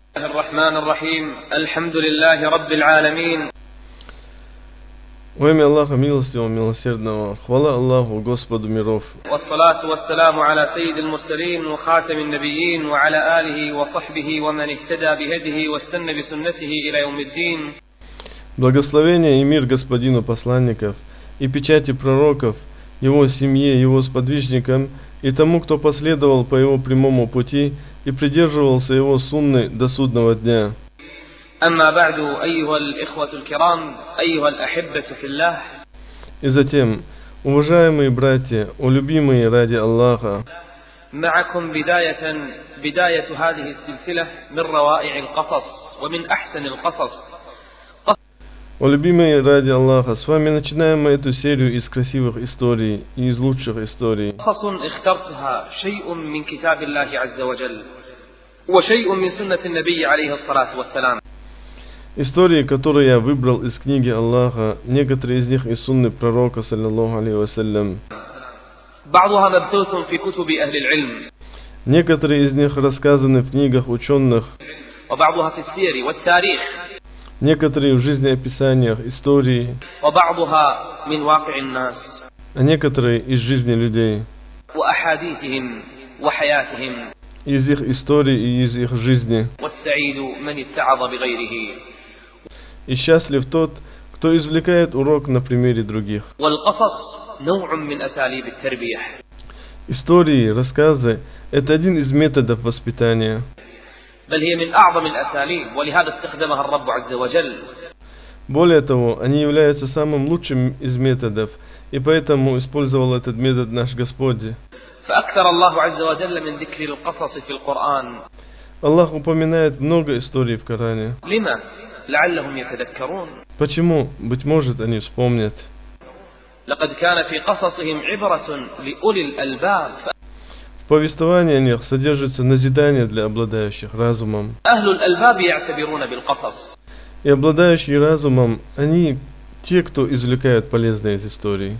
الرحمن الرحيم الحمد لله رب العالمين. Во имя Аллаха милостивого, милосердного, хвала Аллаху, Господу миров. والصلاة والسلام على سيد المرسلين وخاتم النبيين وعلى آله وصحبه ومن اهتدى بهديه واستنى بسنته إلى يوم الدين. Благословение и мир Господину посланников и печати пророков, его семье, его сподвижникам и тому, кто последовал по его прямому пути и придерживался его сунны до судного дня. أما بعد أيها الإخوة الكرام أيها الأحبة في الله. И затем, уважаемые братья, улюбимые ради Аллаха, معكم بداية هذه السلسلة من روائع القصص ومن أحسن القصص. улюбимые ради Аллаха, с вами начинаем мы эту серию из красивых историй и из лучших историй. قصص اخترتها شيء من كتاب الله عز وجل وشيء من سنة النبي عليه الصلاة والسلام. Истории, которые я выбрал из книги Аллаха, некоторые из них из сунны пророка, саллаллаху алейхи вассалям. بعضها مبثوث في كتب أهل العلم. Некоторые из них рассказаны в книгах ученых. وبعضها في السير والتاريخ. Некоторые в жизнеописаниях, истории. وبعضها من واقع الناس. А некоторые из жизни людей. وأحاديثهم وحياتهم. Из их историй и из их жизни. والسعيد من اتعظ بغيره. И счастлив тот, кто извлекает урок на примере других. والقصص نوع من أساليب التربية. Истории, рассказы – это один из методов воспитания. بل هي من أعظم الأساليب ولهذا استخدمها الرب عز وجل. Более того, они являются самым лучшим из методов, и поэтому использовал этот метод наш Господь. فأكثر الله عز وجل من ذكر القصص في القرآن. Аллах упоминает много историй в Коране. لما؟ لعلهم يتذكرون. Почему? Быть может, они вспомнят. لقد كان في قصصهم عبرة لأولي الألباب. В повествовании о них содержится назидание для обладающих разумом. أهل الألباب يعتبرون بالقصص. И обладающие разумом, они те, кто извлекают полезное из историй.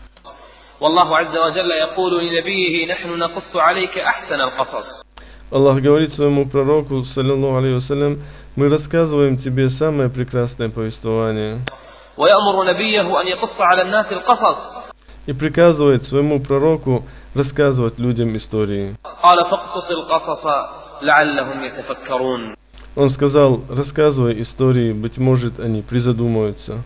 والله عز وجل يقول لنبيه نحن نقص عليك أحسن القصص. Аллах говорит своему пророку, саллаллаху алейхи вассалям, мы рассказываем тебе самое прекрасное повествование. ويأمر نبيه أن يقص على الناس القصص. И приказывает своему пророку рассказывать людям истории. قال فاقصص القصص لعلهم يتفكرون. Он сказал, рассказывай истории, быть может, они призадумаются.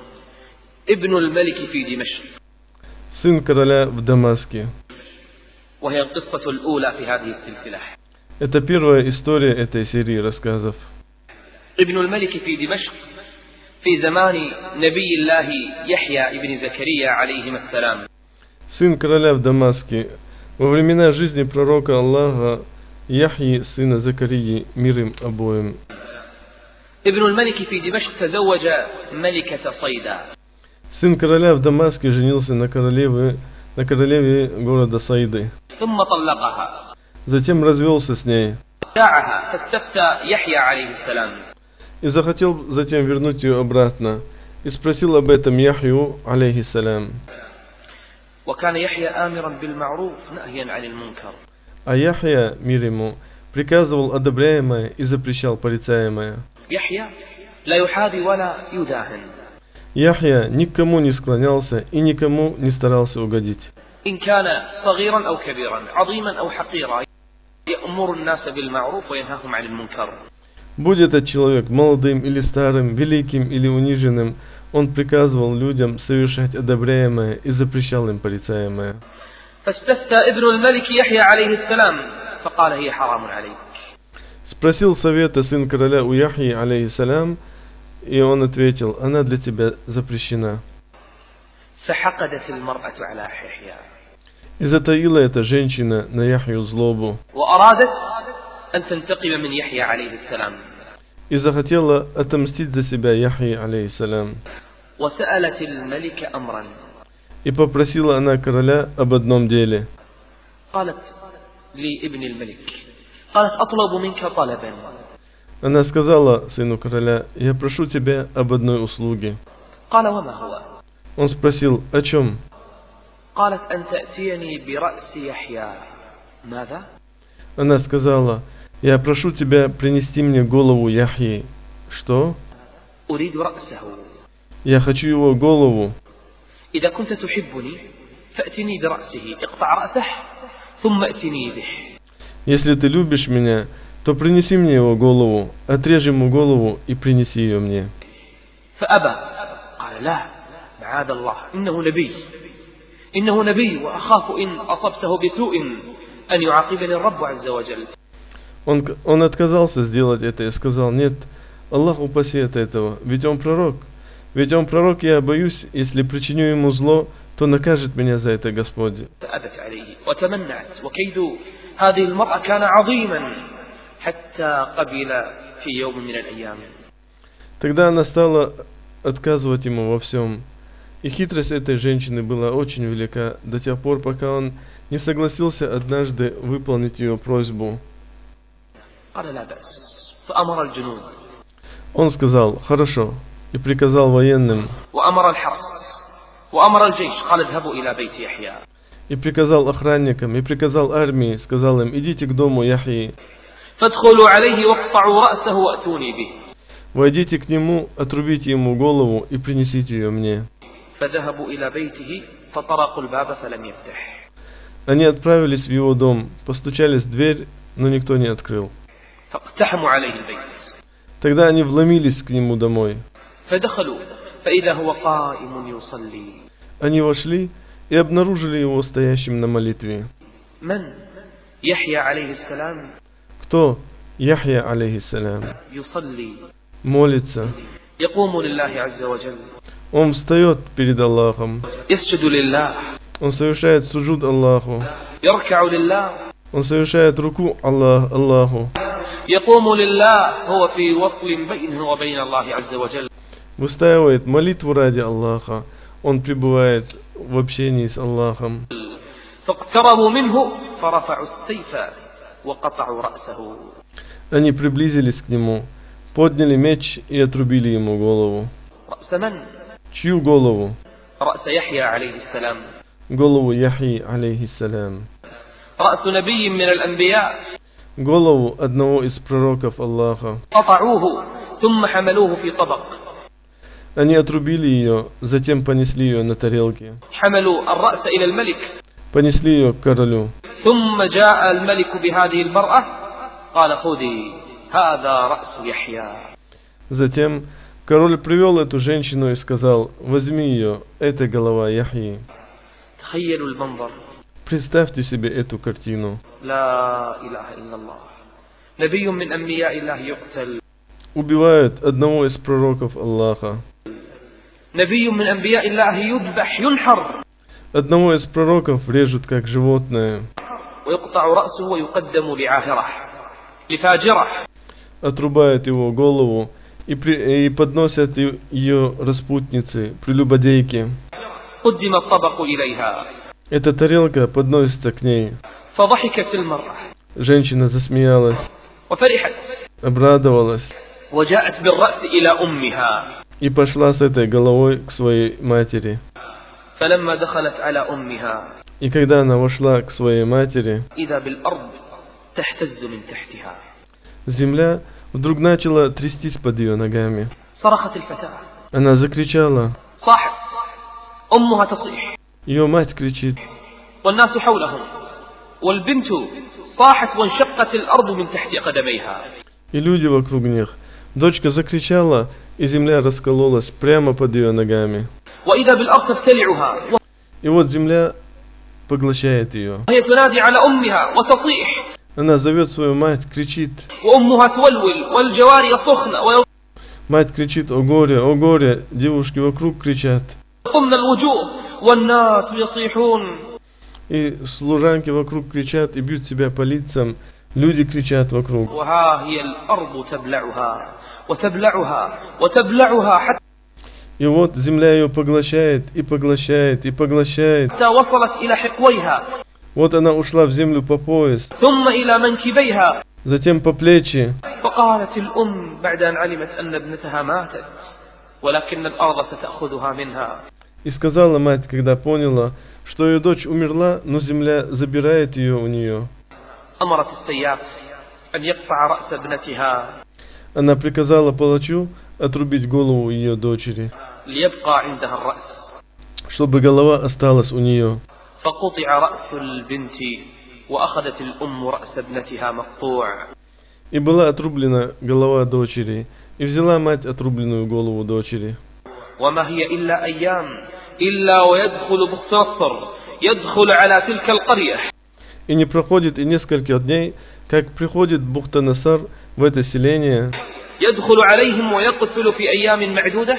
ابن الملك في دمشق. Сын короля в Дамаске. وهي القصة الأولى في هذه السلسلة. Это первая история этой серии рассказов. ابن الملك في دمشق في زمان نبي الله يحيى ابن زكريا عليهما السلام. Сын короля в Дамаске. Во времена жизни пророка Аллаха Яхьи, сына Закарии, мир им обоим. ابن الملك في دمشق تزوج ملكة صيدا. Сын короля в Дамаске женился на королеве города Сайды. ثم طلقها. Затем развелся с ней. دعها فاستفتى يحيى عليه السلام. И захотел затем вернуть ее обратно. И спросил об этом Яхью, алейхиссалям. وكان يحيى آمرا بالمعروف نهيا عن المنكر. А Яхья, мир ему, приказывал одобряемое и запрещал порицаемое. يحيى لا يحاذي ولا يداهن. Яхья никому не склонялся и никому не старался угодить. إن كان صغيرا أو كبيرا عظيما أو حقيرا يأمر الناس بالمعروف وينهاهم عن المنكر. Будь этот человек молодым или старым, великим или униженным, он приказывал людям совершать одобряемое и запрещал им порицаемое. فاستفتى ابن الملك يحيى عليه السلام فقال هي حرام عليك. Спросил совета сын короля у Яхьи, алейхиссалям, и он ответил, она для тебя запрещена. فحقدت المرأة على يحيى. И затаила эта женщина на Яхью злобу. وأرادت أن تنتقم من يحيى عليه السلام. И захотела отомстить за себя Яхьи, алейхиссалям. وسألت الملك أمرا. И попросила она короля об одном деле. قالت لابن الملك قالت أطلب منك طلبا. Она сказала сыну короля, я прошу тебя об одной услуге. قال وما هو. Он спросил, о чем? قالت أن تأتيني برأس يحيى. ماذا؟ Она сказала, Я прошу тебя принести мне голову Яхьи. Что? أريد رأسه. Я хочу его голову. إذا كنت تحبني فأتني برأسه، اقطع رأسه ثم أتني به. Если ты любишь меня, то принеси мне его голову, отрежь ему голову и принеси ее мне. فأبى قال لا معاذ الله إنه نبي وأخاف إن أصبته بسوء أن يعاقبني الرب عز وجل. Он отказался сделать это и сказал: нет, Аллах упаси от этого, ведь он пророк. Ведь он пророк, я боюсь, если причиню ему зло, то накажет меня за это Господь. فأبت عليه وتمنعت وكيد هذه المرأة كان عظيما حتى قبل في يوم من الأيام. Тогда она стала отказывать ему во всем. И хитрость этой женщины была очень велика до тех пор, пока он не согласился однажды выполнить ее просьбу. قال لا بأس فأمر الجنود. Он сказал: хорошо, и приказал военным, وأمر الحرس وأمر الجيش قال اذهبوا إلى بيت يحيى. и приказал охранникам, и приказал армии, сказал им: идите к дому Яхьи. فادخلوا عليه واقطعوا رأسه وأتوني به. Войдите к нему, отрубите ему голову и принесите ее мне. فذهبوا إلى بيته فطرقوا الباب فلم يفتح. Они отправились в его дом, постучались в дверь, но никто не открыл. فاقتحموا عليه البيت. Тогда они вломились к нему домой. فدخلوا فإذا هو قائم يصلي. Они вошли и обнаружили его стоящим на молитве. من؟ يحيى عليه السلام. Кто? Яхья, алейхиссалям. يصلي. Молится. يقوم لله عز وجل. Он встает перед Аллахом. يسجد لله. Он совершает суджуд Аллаху. يركع لله. Он совершает руку Аллаху. يقوم لله هو في وصل بينه وبين الله عز وجل. Выстаивает молитву ради Аллаха. Он пребывает в общении с Аллахом. فاقتربوا منه فرفعوا السيف وقطعوا رأسه. Они приблизились к нему, подняли меч и отрубили ему голову. رأس من؟ Чью голову? رأس يحيى عليه السلام. Голову Яхьи, алейхиссалям. رأس نبي من الأنبياء. Голову одного из пророков Аллаха. قطعوه ثم حملوه في طبق. Они отрубили ее, затем понесли ее на тарелке. حملوا الرأس إلى الملك. Понесли ее к королю. ثم جاء الملك بهذه المرأة قال خذي هذا رأس يحيى. Затем король привел эту женщину и сказал: возьми ее, это голова Яхьи. تخيلوا المنظر. Представьте себе эту картину. لا إله إلا الله. نبي من أنبياء الله يقتل. Убивают одного из пророков Аллаха. نبي من أنبياء الله يذبح ينحر. Одного из пророков режут как животное. ويقطع رأسه ويقدم لعاهرة لفاجرة. Отрубают его голову и подносят ее распутнице, прелюбодейке. قدم الطبق إليها. Эта тарелка подносится к ней. فضحكت المرأة. Женщина засмеялась, وفرحت. обрадовалась وجاءت بالرأس إلى أمها. и пошла с этой головой к своей матери. فلما دخلت على أمها. И когда она вошла к своей матери, إذا بالأرض تهتز من تحتها. земля вдруг начала трястись под ее ногами. صرخت الفتاة. Она закричала. صاحت. أمها تصيح. Ее мать кричит. والناس حولهم. والبنت صاحت وانشقت الأرض من تحت قدميها. И люди вокруг них. Дочка закричала, и земля раскололась прямо под ее ногами. وإذا بالأرض تبتلعها. И вот земля поглощает ее. وهي تنادي على أمها وتصيح. Она зовет свою мать, кричит. وأمها تولول والجواري يصخن. Мать кричит: о горе, девушки вокруг кричат. ويقمن الوجوه والناس يصيحون. И служанки вокруг кричат и бьют себя по лицам. Люди кричат вокруг. وها هي الأرض تبلعها وتبلعها وتبلعها حتى Вот земля ее поглощает и поглощает и поглощает. وصلت إلى حقويها. Вот она ушла в землю по пояс, ثم إلى منكبيها. затем по плечи. فقالت الأم بعد أن علمت أن ابنتها ماتت ولكن الأرض ستأخذها منها. И сказала мать, когда поняла, что ее дочь умерла, но земля забирает ее у нее. أمرت السياف أن يقطع رأس ابنتها Она приказала палачу отрубить голову ее дочери, ليبقى عندها الرأس، чтобы голова осталась у нее. فقطع رأس البنت وأخذت الأم رأس ابنتها مقطوع. И была отрублена голова дочери, и взяла мать отрубленную голову дочери. وما هي إلا أيام إلا ويدخل بخت نصر يدخل على تلك القرية. И не проходит и несколько дней, как приходит Бухта-Насар в это селение, يدخل عليهم ويقتل في أيام معدودة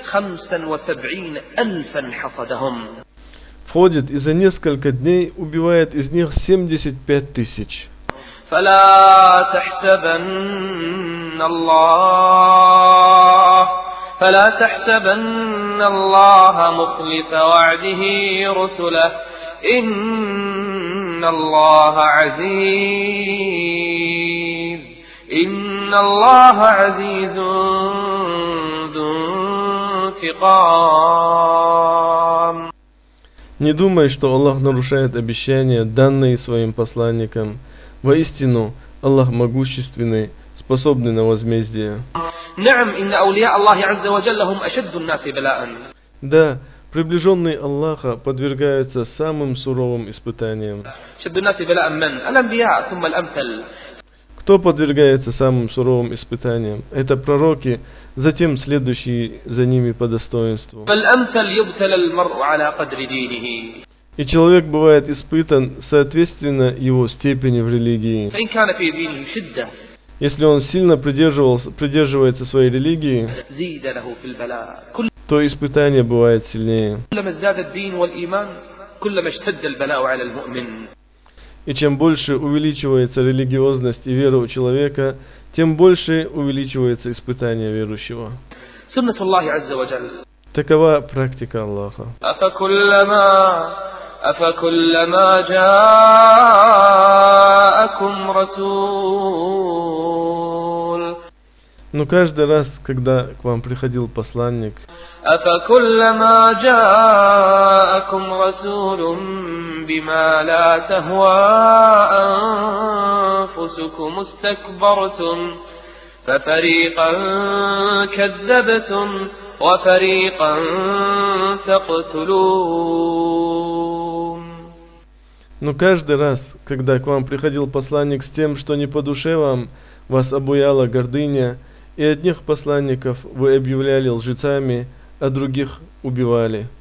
75,000 حصدهم. входит и за несколько дней убивает из них 75 тысяч. فلا تحسبن الله مخلف وعده رسله إن الله عزيز ذو انتقام. Не думай, что Аллах нарушает обещания, данные своим посланникам. Воистину, Аллах могущественный, способный на возмездие. نعم إن أولياء الله عز وجل هم أشد الناس بلاءً. Да, приближенные Аллаха подвергаются самым суровым испытаниям. أشد الناس بلاءً من الأنبياء ثم الأمثل. Кто подвергается самым суровым испытаниям? Это пророки, затем следующие за ними по достоинству. فالأمثل يبتلى المرء على قدر دينه. И человек бывает испытан соответственно его степени в религии. فإن كان في دينه شدة Если он сильно придерживается своей религии, زيد له في البلاء. то испытание бывает сильнее. كلما ازداد الدين والإيمان كلما اشتد البلاء على المؤمن. И чем больше увеличивается религиозность и вера у человека, тем больше увеличивается испытание верующего. سنة الله عز وجل. Такова практика Аллаха. أفكلما جاءكم رسول. Но каждый раз, когда к вам приходил посланник, أفكلما جاءكم رسول بما لا تهوى أنفسكم استكبرتم ففريقا كذبتم وفريقا تقتلون. но каждый раз, когда к вам приходил посланник с тем, что не по душе вам, вас обуяла гордыня, и одних посланников вы объявляли лжецами, а других убивали.